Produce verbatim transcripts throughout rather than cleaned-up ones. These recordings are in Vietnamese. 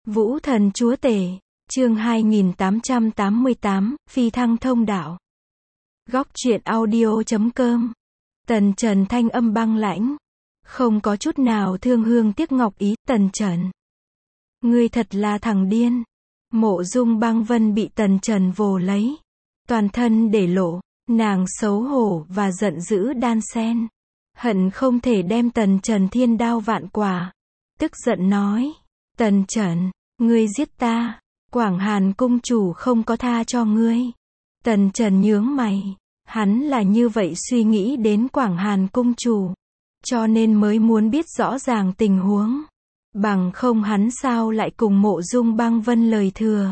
Vũ thần chúa tể, chương hai nghìn tám trăm tám mươi tám, phi thăng thông đạo. Góc truyện audio chấm com. Tần Trần thanh âm băng lãnh, không có chút nào thương hương tiếc ngọc ý. Tần Trần, ngươi thật là thằng điên. Mộ Dung Băng Vân bị Tần Trần vồ lấy, toàn thân để lộ, nàng xấu hổ và giận dữ đan xen, hận không thể đem Tần Trần thiên đao vạn quả. Tức giận nói, Tần Trần, ngươi giết ta, Quảng Hàn cung chủ không có tha cho ngươi. Tần Trần nhướng mày, hắn là như vậy suy nghĩ đến Quảng Hàn cung chủ, cho nên mới muốn biết rõ ràng tình huống. Bằng không hắn sao lại cùng Mộ Dung Băng Vân lời thừa.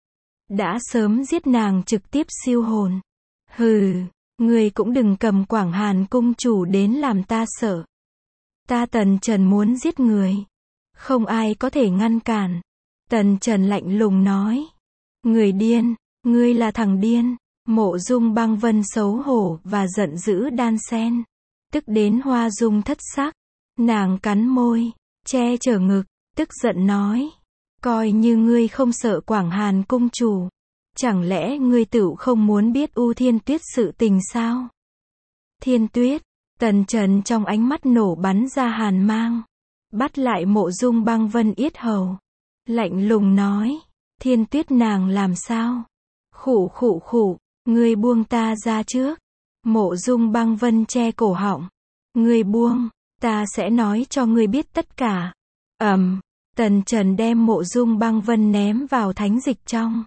Đã sớm giết nàng trực tiếp siêu hồn. Hừ, ngươi cũng đừng cầm Quảng Hàn cung chủ đến làm ta sợ. Ta Tần Trần muốn giết người, không ai có thể ngăn cản. Tần Trần lạnh lùng nói, người điên, ngươi là thằng điên. Mộ Dung Băng Vân xấu hổ và giận dữ đan xen, tức đến hoa dung thất sắc. Nàng cắn môi, che chở ngực, tức giận nói, coi như ngươi không sợ Quảng Hàn cung chủ, chẳng lẽ ngươi tựu không muốn biết U Thiên Tuyết sự tình sao? Thiên Tuyết, Tần Trần trong ánh mắt nổ bắn ra hàn mang, bắt lại Mộ Dung Băng Vân yết hầu, lạnh lùng nói, Thiên Tuyết nàng làm sao? Khụ khụ khụ, ngươi buông ta ra trước. Mộ Dung Băng Vân che cổ họng, ngươi buông, ta sẽ nói cho ngươi biết tất cả. Ầm, um, Tần Trần đem Mộ Dung Băng Vân ném vào thánh dịch trong.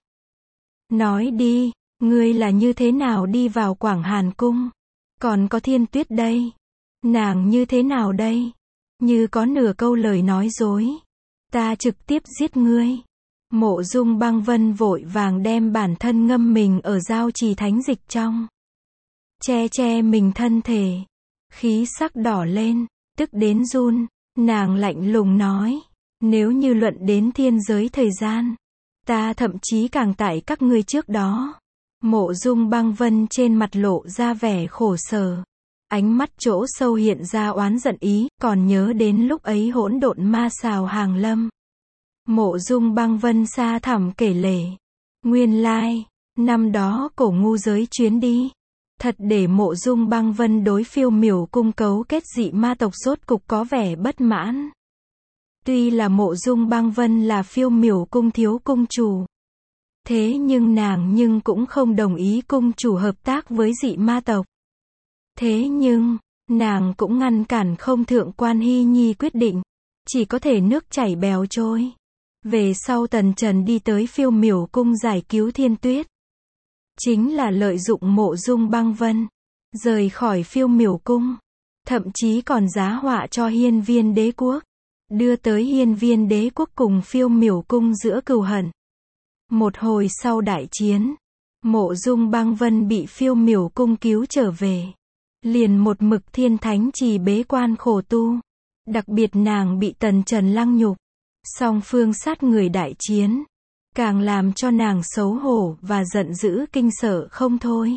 Nói đi, ngươi là như thế nào đi vào Quảng Hàn cung? Còn có Thiên Tuyết đây, nàng như thế nào đây? Như có nửa câu lời nói dối, ta trực tiếp giết ngươi. Mộ Dung Băng Vân vội vàng đem bản thân ngâm mình ở giao trì thánh dịch trong, che che mình thân thể, khí sắc đỏ lên, tức đến run. Nàng lạnh lùng nói, nếu như luận đến thiên giới thời gian, ta thậm chí càng tại các ngươi trước đó. Mộ Dung Băng Vân trên mặt lộ ra vẻ khổ sở, ánh mắt chỗ sâu hiện ra oán giận ý, còn nhớ đến lúc ấy hỗn độn ma xào hàng lâm. Mộ Dung Băng Vân xa thẳm kể lể, nguyên lai, năm đó cổ ngu giới chuyến đi, thật để Mộ Dung Băng Vân đối Phiêu Miểu cung cấu kết dị ma tộc rốt cục có vẻ bất mãn. Tuy là Mộ Dung Băng Vân là Phiêu Miểu cung thiếu cung chủ, thế nhưng nàng nhưng cũng không đồng ý cung chủ hợp tác với dị ma tộc. Thế nhưng, nàng cũng ngăn cản không Thượng Quan Hy Nhi quyết định, chỉ có thể nước chảy bèo trôi. Về sau Tần Trần đi tới Phiêu Miểu cung giải cứu Thiên Tuyết, chính là lợi dụng Mộ Dung Băng Vân, rời khỏi Phiêu Miểu cung, thậm chí còn giá họa cho Hiên Viên đế quốc, đưa tới Hiên Viên đế quốc cùng Phiêu Miểu cung giữa cừu hận. Một hồi sau đại chiến, Mộ Dung Băng Vân bị Phiêu Miểu cung cứu trở về, liền một mực Thiên Thánh trì bế quan khổ tu, đặc biệt nàng bị Tần Trần lăng nhục, song phương sát người đại chiến, càng làm cho nàng xấu hổ và giận dữ kinh sợ không thôi.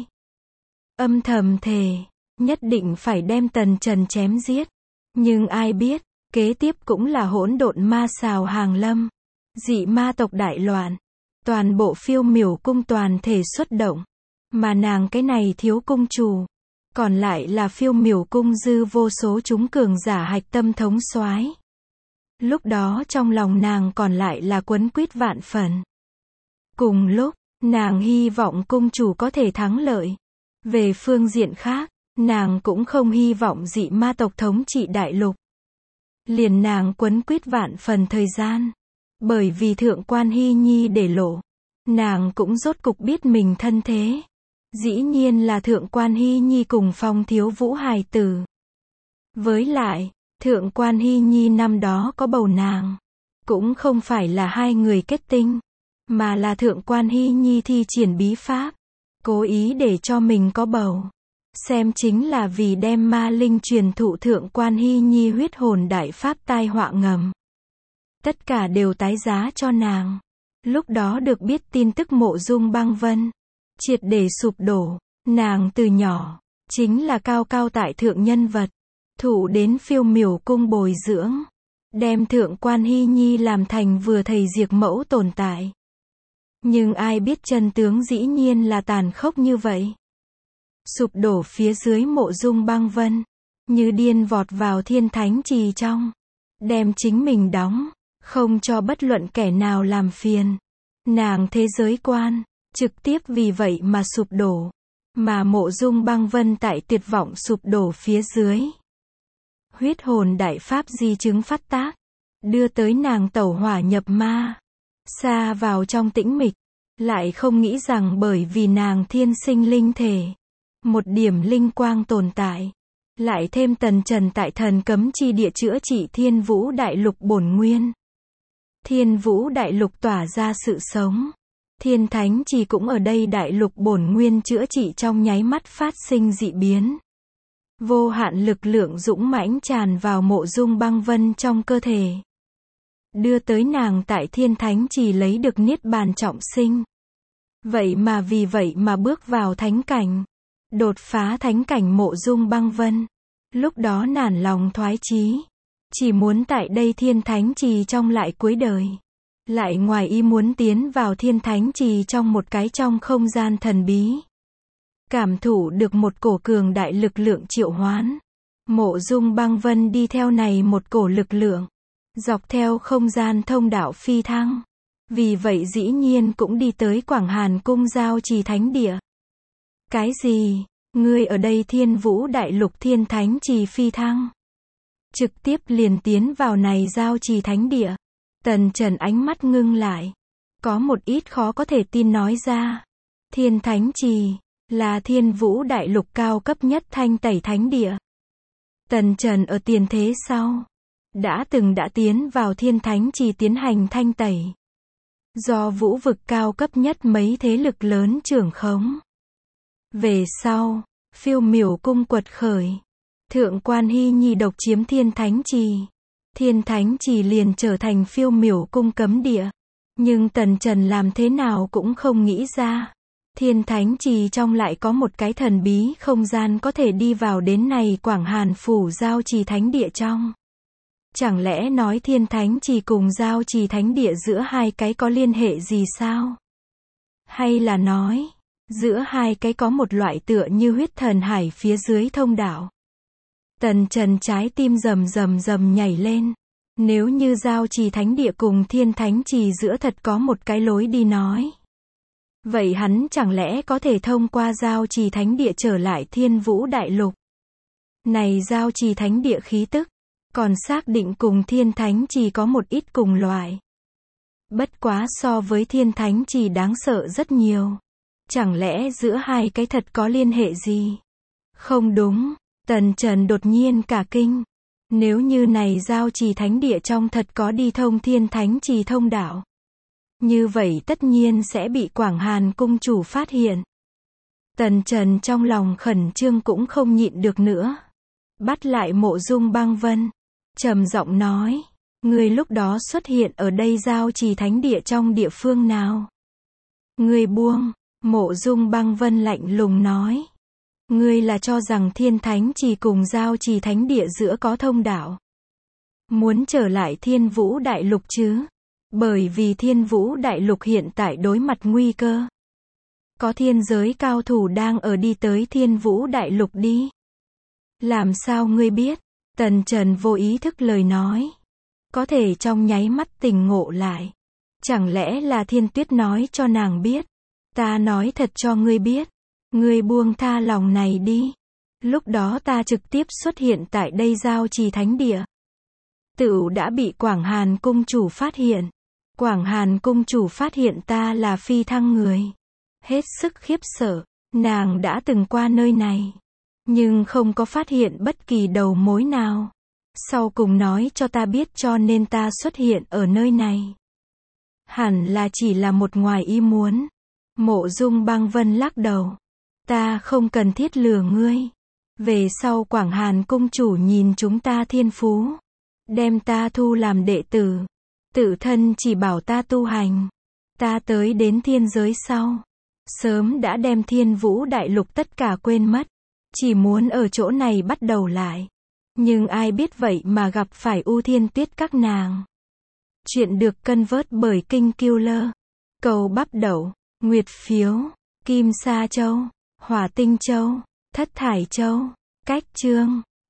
Âm thầm thề, nhất định phải đem Tần Trần chém giết. Nhưng ai biết, kế tiếp cũng là hỗn độn ma xào hàng lâm, dị ma tộc đại loạn, toàn bộ Phiêu Miểu cung toàn thể xuất động, mà nàng cái này thiếu cung chủ, còn lại là Phiêu Miểu cung dư vô số chúng cường giả hạch tâm thống soái. Lúc đó trong lòng nàng còn lại là quấn quýt vạn phần. Cùng lúc, nàng hy vọng cung chủ có thể thắng lợi. Về phương diện khác, nàng cũng không hy vọng dị ma tộc thống trị đại lục. Liền nàng quấn quýt vạn phần thời gian, bởi vì Thượng Quan Hy Nhi để lộ, nàng cũng rốt cục biết mình thân thế. Dĩ nhiên là Thượng Quan Hy Nhi cùng Phong thiếu vũ hài tử. Với lại, Thượng Quan Hy Nhi năm đó có bầu nàng, cũng không phải là hai người kết tinh, mà là Thượng Quan Hy Nhi thi triển bí pháp, cố ý để cho mình có bầu. Xem chính là vì đem ma linh truyền thụ Thượng Quan Hy Nhi huyết hồn đại pháp tai họa ngầm. Tất cả đều tái giá cho nàng. Lúc đó được biết tin tức Mộ Dung Băng Vân triệt để sụp đổ, nàng từ nhỏ chính là cao cao tại thượng nhân vật, thụ đến Phiêu Miểu cung bồi dưỡng, đem Thượng Quan Hy Nhi làm thành vừa thầy diệt mẫu tồn tại. Nhưng ai biết chân tướng dĩ nhiên là tàn khốc như vậy. Sụp đổ phía dưới Mộ Dung Băng Vân, như điên vọt vào Thiên Thánh Trì trong, đem chính mình đóng, không cho bất luận kẻ nào làm phiền. Nàng thế giới quan, trực tiếp vì vậy mà sụp đổ, mà Mộ Dung Băng Vân tại tuyệt vọng sụp đổ phía dưới. Huyết hồn đại pháp di chứng phát tác, đưa tới nàng tẩu hỏa nhập ma, xa vào trong tĩnh mịch, lại không nghĩ rằng bởi vì nàng thiên sinh linh thể, một điểm linh quang tồn tại, lại thêm Tần Trần tại thần cấm chi địa chữa trị Thiên Vũ Đại Lục bổn nguyên. Thiên Vũ Đại Lục tỏa ra sự sống. Thiên Thánh Trì cũng ở đây Đại Lục bổn nguyên chữa trị trong nháy mắt phát sinh dị biến. Vô hạn lực lượng dũng mãnh tràn vào Mộ Dung Băng Vân trong cơ thể, đưa tới nàng tại Thiên Thánh Trì lấy được niết bàn trọng sinh. Vậy mà vì vậy mà bước vào thánh cảnh, đột phá thánh cảnh Mộ Dung Băng Vân. Lúc đó nản lòng thoái chí, chỉ muốn tại đây Thiên Thánh Trì trong lại cuối đời. Lại ngoài ý muốn tiến vào Thiên Thánh Trì trong một cái trong không gian thần bí. Cảm thụ được một cổ cường đại lực lượng triệu hoán. Mộ Dung Băng Vân đi theo này một cổ lực lượng, dọc theo không gian thông đạo phi thăng. Vì vậy dĩ nhiên cũng đi tới Quảng Hàn Cung Giao Trì Thánh Địa. Cái gì? Ngươi ở đây Thiên Vũ Đại Lục Thiên Thánh Trì phi thăng? Trực tiếp liền tiến vào này Giao Trì Thánh Địa. Tần Trần ánh mắt ngưng lại, có một ít khó có thể tin nói ra. Thiên Thánh Trì là Thiên Vũ Đại Lục cao cấp nhất thanh tẩy thánh địa. Tần Trần ở tiền thế sau, đã từng đã tiến vào Thiên Thánh Trì tiến hành thanh tẩy. Do vũ vực cao cấp nhất mấy thế lực lớn trưởng khống. Về sau, Phiêu Miểu Cung quật khởi. Thượng Quan Hy Nhi độc chiếm Thiên Thánh Trì. Thiên Thánh Trì liền trở thành Phiêu Miểu Cung cấm địa. Nhưng Tần Trần làm thế nào cũng không nghĩ ra. Thiên Thánh Trì trong lại có một cái thần bí không gian có thể đi vào đến này Quảng Hàn Phủ Giao Trì Thánh Địa trong. Chẳng lẽ nói Thiên Thánh Trì cùng Giao Trì Thánh Địa giữa hai cái có liên hệ gì sao? Hay là nói, giữa hai cái có một loại tựa như huyết thần hải phía dưới thông đạo? Tần Trần trái tim rầm rầm rầm nhảy lên. Nếu như Giao Trì Thánh Địa cùng Thiên Thánh Trì giữa thật có một cái lối đi nói, vậy hắn chẳng lẽ có thể thông qua Giao Trì Thánh Địa trở lại Thiên Vũ Đại Lục? Này Giao Trì Thánh Địa khí tức, còn xác định cùng Thiên Thánh Trì có một ít cùng loại. Bất quá so với Thiên Thánh Trì đáng sợ rất nhiều. Chẳng lẽ giữa hai cái thật có liên hệ gì? Không đúng, Tần Trần đột nhiên cả kinh. Nếu như này Giao Trì Thánh Địa trong thật có đi thông Thiên Thánh Trì thông đạo, như vậy tất nhiên sẽ bị Quảng Hàn Cung chủ phát hiện. Tần Trần trong lòng khẩn trương cũng không nhịn được nữa. Bắt lại Mộ Dung Băng Vân, trầm giọng nói, ngươi lúc đó xuất hiện ở đây Giao Trì Thánh Địa trong địa phương nào? Ngươi buông. Mộ Dung Băng Vân lạnh lùng nói, ngươi là cho rằng Thiên Thánh Trì cùng Giao Trì Thánh Địa giữa có thông đạo, muốn trở lại Thiên Vũ Đại Lục chứ? Bởi vì Thiên Vũ Đại Lục hiện tại đối mặt nguy cơ. Có thiên giới cao thủ đang ở đi tới Thiên Vũ Đại Lục đi. Làm sao ngươi biết? Tần Trần vô ý thức lời nói. Có thể trong nháy mắt tỉnh ngộ lại. Chẳng lẽ là Thiên Tuyết nói cho nàng biết? Ta nói thật cho ngươi biết. Ngươi buông tha lòng này đi. Lúc đó ta trực tiếp xuất hiện tại đây Giao Trì Thánh Địa. Tựu đã bị Quảng Hàn Cung chủ phát hiện. Quảng Hàn Cung chủ phát hiện ta là phi thăng người. Hết sức khiếp sợ, nàng đã từng qua nơi này, nhưng không có phát hiện bất kỳ đầu mối nào. Sau cùng nói cho ta biết cho nên ta xuất hiện ở nơi này. Hẳn là chỉ là một ngoài ý muốn. Mộ Dung Băng Vân lắc đầu. Ta không cần thiết lừa ngươi. Về sau Quảng Hàn Cung chủ nhìn chúng ta thiên phú, đem ta thu làm đệ tử. Tự thân chỉ bảo ta tu hành. Ta tới đến thiên giới sau, sớm đã đem Thiên Vũ Đại Lục tất cả quên mất. Chỉ muốn ở chỗ này bắt đầu lại. Nhưng ai biết vậy mà gặp phải U Thiên Tuyết các nàng. Chuyện được cân vớt bởi Kinh Killer. Cầu Bắp Đậu, Nguyệt Phiếu, Kim Sa Châu, Hỏa Tinh Châu, Thất Thải Châu, Cách Chương.